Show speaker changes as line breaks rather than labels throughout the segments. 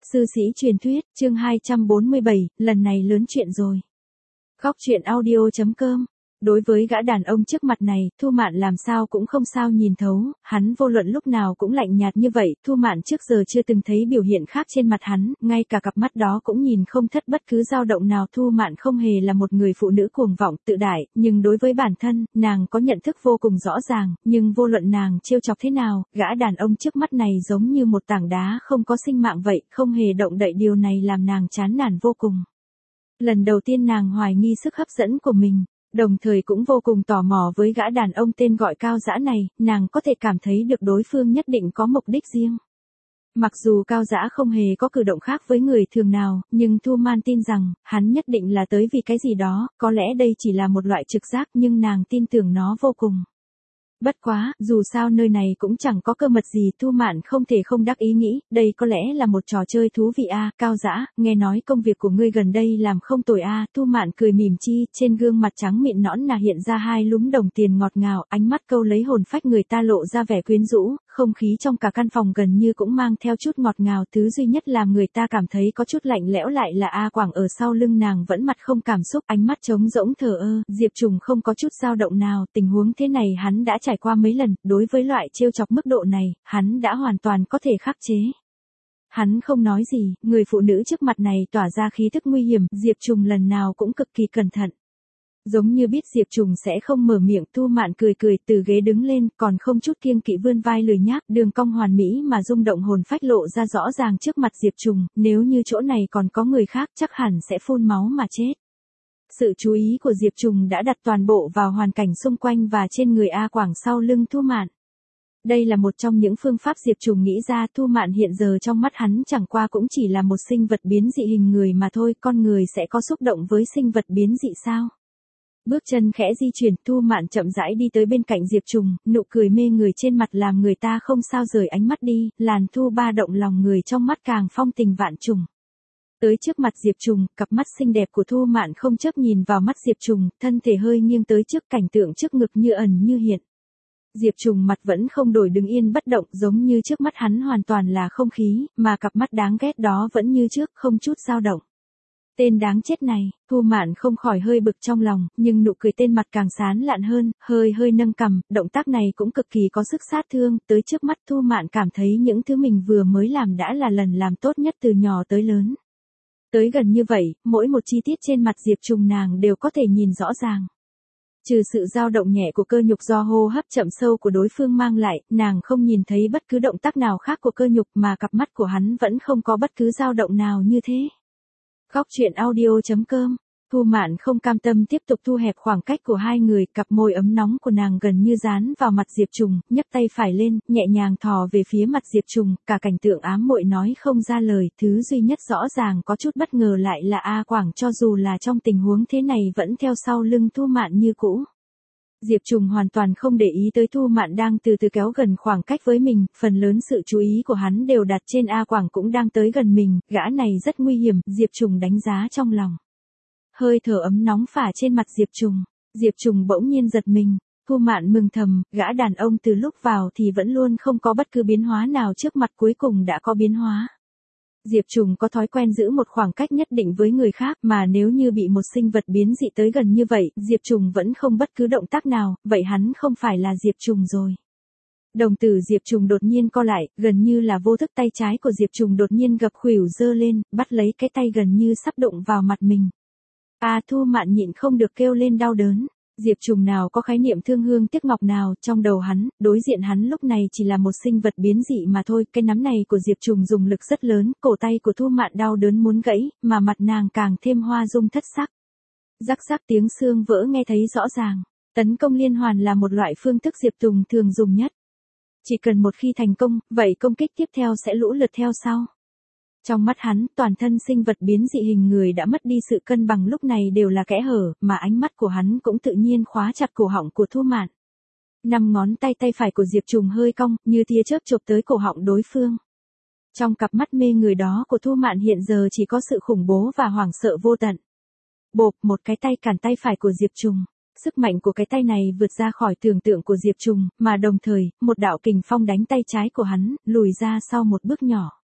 Sư sĩ truyền thuyết, chương 247, lần này lớn chuyện rồi. Góc truyện audio.com. Đối với gã đàn ông trước mặt này, Thu Mạn làm sao cũng không sao nhìn thấu, hắn vô luận lúc nào cũng lạnh nhạt như vậy, Thu Mạn trước giờ chưa từng thấy biểu hiện khác trên mặt hắn, ngay cả cặp mắt đó cũng nhìn không thất bất cứ dao động nào. Thu Mạn không hề là một người phụ nữ cuồng vọng, tự đại, nhưng đối với bản thân, nàng có nhận thức vô cùng rõ ràng, nhưng vô luận nàng trêu chọc thế nào, gã đàn ông trước mắt này giống như một tảng đá không có sinh mạng vậy, không hề động đậy, điều này làm nàng chán nản vô cùng. Lần đầu tiên nàng hoài nghi sức hấp dẫn của mình. Đồng thời cũng vô cùng tò mò với gã đàn ông tên gọi Cao Dã này, nàng có thể cảm thấy được đối phương nhất định có mục đích riêng. Mặc dù Cao Dã không hề có cử động khác với người thường nào, nhưng Thu Mạn tin rằng, hắn nhất định là tới vì cái gì đó, có lẽ đây chỉ là một loại trực giác nhưng nàng tin tưởng nó vô cùng. Bất quá, dù sao nơi này cũng chẳng có cơ mật gì, Thu Mạn không thể không đắc ý nghĩ, đây có lẽ là một trò chơi thú vị a. Cao Dã, nghe nói công việc của ngươi gần đây làm không tồi a. Thu Mạn cười mỉm chi, trên gương mặt trắng mịn nõn nà hiện ra hai lúm đồng tiền ngọt ngào, ánh mắt câu lấy hồn phách người ta, lộ ra vẻ quyến rũ, không khí trong cả căn phòng gần như cũng mang theo chút ngọt ngào, thứ duy nhất làm người ta cảm thấy có chút lạnh lẽo lại là A Quảng ở sau lưng nàng vẫn mặt không cảm xúc, ánh mắt trống rỗng thờ ơ. Diệp Trùng không có chút dao động nào, tình huống thế này hắn đã trải qua mấy lần, đối với loại trêu chọc mức độ này, hắn đã hoàn toàn có thể khắc chế. Hắn không nói gì, người phụ nữ trước mặt này tỏa ra khí thức nguy hiểm, Diệp Trùng lần nào cũng cực kỳ cẩn thận. Giống như biết Diệp Trùng sẽ không mở miệng, Thu Mạn cười cười từ ghế đứng lên, còn không chút kiêng kỵ vươn vai lười nhác, đường cong hoàn mỹ mà rung động hồn phách lộ ra rõ ràng trước mặt Diệp Trùng, nếu như chỗ này còn có người khác chắc hẳn sẽ phun máu mà chết. Sự chú ý của Diệp Trùng đã đặt toàn bộ vào hoàn cảnh xung quanh và trên người A Quảng sau lưng Thu Mạn. Đây là một trong những phương pháp Diệp Trùng nghĩ ra. Thu Mạn hiện giờ trong mắt hắn chẳng qua cũng chỉ là một sinh vật biến dị hình người mà thôi, con người sẽ có xúc động với sinh vật biến dị sao? Bước chân khẽ di chuyển, Thu Mạn chậm rãi đi tới bên cạnh Diệp Trùng, nụ cười mê người trên mặt làm người ta không sao rời ánh mắt đi, làn thu ba động lòng người trong mắt càng phong tình vạn trùng. Tới trước mặt Diệp Trùng, cặp mắt xinh đẹp của Thu Mạn không chớp nhìn vào mắt Diệp Trùng, thân thể hơi nghiêng tới trước, cảnh tượng trước ngực như ẩn như hiện. Diệp Trùng mặt vẫn không đổi, đứng yên bất động, giống như trước mắt hắn hoàn toàn là không khí, mà cặp mắt đáng ghét đó vẫn như trước, không chút dao động. Tên đáng chết này, Thu Mạn không khỏi hơi bực trong lòng, nhưng nụ cười tên mặt càng sán lạn hơn, hơi nâng cằm, động tác này cũng cực kỳ có sức sát thương, tới trước mắt Thu Mạn cảm thấy những thứ mình vừa mới làm đã là lần làm tốt nhất từ nhỏ tới lớn. Tới gần như vậy, mỗi một chi tiết trên mặt Diệp Trùng nàng đều có thể nhìn rõ ràng. Trừ sự dao động nhẹ của cơ nhục do hô hấp chậm sâu của đối phương mang lại, nàng không nhìn thấy bất cứ động tác nào khác của cơ nhục, mà cặp mắt của hắn vẫn không có bất cứ dao động nào như thế. Góc truyện audio.com. Thu Mạn không cam tâm tiếp tục thu hẹp khoảng cách của hai người, cặp môi ấm nóng của nàng gần như dán vào mặt Diệp Trùng, nhấc tay phải lên, nhẹ nhàng thò về phía mặt Diệp Trùng, cả cảnh tượng ám muội nói không ra lời, thứ duy nhất rõ ràng có chút bất ngờ lại là A Quảng, cho dù là trong tình huống thế này vẫn theo sau lưng Thu Mạn như cũ. Diệp Trùng hoàn toàn không để ý tới Thu Mạn đang từ từ kéo gần khoảng cách với mình, phần lớn sự chú ý của hắn đều đặt trên A Quảng cũng đang tới gần mình, gã này rất nguy hiểm, Diệp Trùng đánh giá trong lòng. Hơi thở ấm nóng phả trên mặt Diệp Trùng bỗng nhiên giật mình, Thu Mạn mừng thầm, gã đàn ông từ lúc vào thì vẫn luôn không có bất cứ biến hóa nào, trước mặt cuối cùng đã có biến hóa. Diệp Trùng có thói quen giữ một khoảng cách nhất định với người khác, mà nếu như bị một sinh vật biến dị tới gần như vậy, Diệp Trùng vẫn không bất cứ động tác nào, vậy hắn không phải là Diệp Trùng rồi. Đồng tử Diệp Trùng đột nhiên co lại, gần như là vô thức tay trái của Diệp Trùng đột nhiên gập khuỷu giơ lên, bắt lấy cái tay gần như sắp đụng vào mặt mình. Thu Mạn nhịn không được kêu lên đau đớn. Diệp Trùng nào có khái niệm thương hương tiếc ngọc nào, trong đầu hắn, đối diện hắn lúc này chỉ là một sinh vật biến dị mà thôi, cái nắm này của Diệp Trùng dùng lực rất lớn, cổ tay của Thu Mạn đau đớn muốn gãy, mà mặt nàng càng thêm hoa dung thất sắc. Rắc rắc tiếng xương vỡ nghe thấy rõ ràng, tấn công liên hoàn là một loại phương thức Diệp Trùng thường dùng nhất. Chỉ cần một khi thành công, vậy công kích tiếp theo sẽ lũ lượt theo sau. Trong mắt hắn, toàn thân sinh vật biến dị hình người đã mất đi sự cân bằng, lúc này đều là kẽ hở, mà ánh mắt của hắn cũng tự nhiên khóa chặt cổ họng của Thu Mạn. 5 ngón tay phải của Diệp Trùng hơi cong, như tia chớp chộp tới cổ họng đối phương. Trong cặp mắt mê người đó của Thu Mạn hiện giờ chỉ có sự khủng bố và hoảng sợ vô tận. Bộp, một cái tay cản tay phải của Diệp Trùng. Sức mạnh của cái tay này vượt ra khỏi tưởng tượng của Diệp Trùng, mà đồng thời, một đạo kình phong đánh tay trái của hắn, lùi ra sau một bước nhỏ.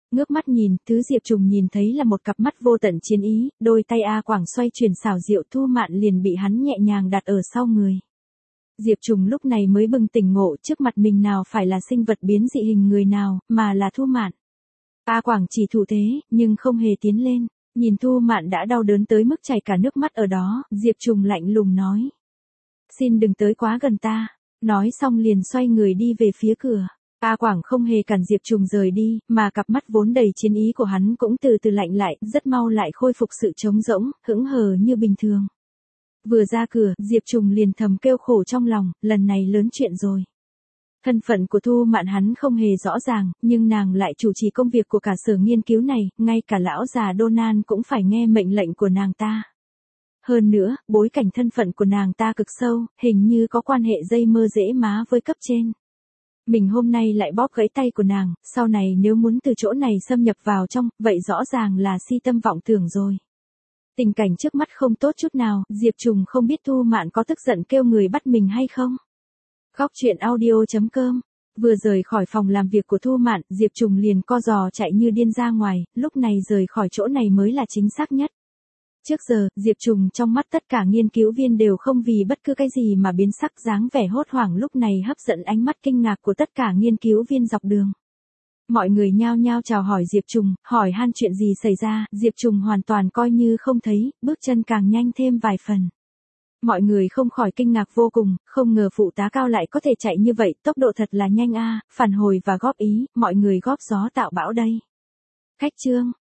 Ngước mắt nhìn, thứ Diệp Trùng nhìn thấy là một cặp mắt vô tận chiến ý, đôi tay A Quảng xoay chuyển xảo diệu, Thu Mạn liền bị hắn nhẹ nhàng đặt ở sau người. Diệp Trùng lúc này mới bừng tỉnh ngộ, trước mặt mình nào phải là sinh vật biến dị hình người nào, mà là Thu Mạn. A Quảng chỉ thủ thế, nhưng không hề tiến lên. Nhìn Thu Mạn đã đau đớn tới mức chảy cả nước mắt ở đó, Diệp Trùng lạnh lùng nói. Xin đừng tới quá gần ta. Nói xong liền xoay người đi về phía cửa. A Quảng không hề cản Diệp Trùng rời đi, mà cặp mắt vốn đầy chiến ý của hắn cũng từ từ lạnh lại, rất mau lại khôi phục sự trống rỗng, hững hờ như bình thường. Vừa ra cửa, Diệp Trùng liền thầm kêu khổ trong lòng, lần này lớn chuyện rồi. Thân phận của Thu Mạn hắn không hề rõ ràng, nhưng nàng lại chủ trì công việc của cả sở nghiên cứu này, ngay cả lão già Donan cũng phải nghe mệnh lệnh của nàng ta. Hơn nữa, bối cảnh thân phận của nàng ta cực sâu, hình như có quan hệ dây mơ rễ má với cấp trên. Mình hôm nay lại bóp gãy tay của nàng, sau này nếu muốn từ chỗ này xâm nhập vào trong, vậy rõ ràng là si tâm vọng tưởng rồi. Tình cảnh trước mắt không tốt chút nào, Diệp Trùng không biết Thu Mạn có tức giận kêu người bắt mình hay không. Khóc chuyện audio.com. Vừa rời khỏi phòng làm việc của Thu Mạn, Diệp Trùng liền co giò chạy như điên ra ngoài, lúc này rời khỏi chỗ này mới là chính xác nhất. Trước giờ, Diệp Trùng trong mắt tất cả nghiên cứu viên đều không vì bất cứ cái gì mà biến sắc, dáng vẻ hốt hoảng lúc này hấp dẫn ánh mắt kinh ngạc của tất cả nghiên cứu viên dọc đường. Mọi người nhao nhao chào hỏi Diệp Trùng, hỏi han chuyện gì xảy ra, Diệp Trùng hoàn toàn coi như không thấy, bước chân càng nhanh thêm vài phần. Mọi người không khỏi kinh ngạc vô cùng, không ngờ phụ tá cao lại có thể chạy như vậy, tốc độ thật là nhanh a, phản hồi và góp ý, mọi người góp gió tạo bão đây. Khách trương.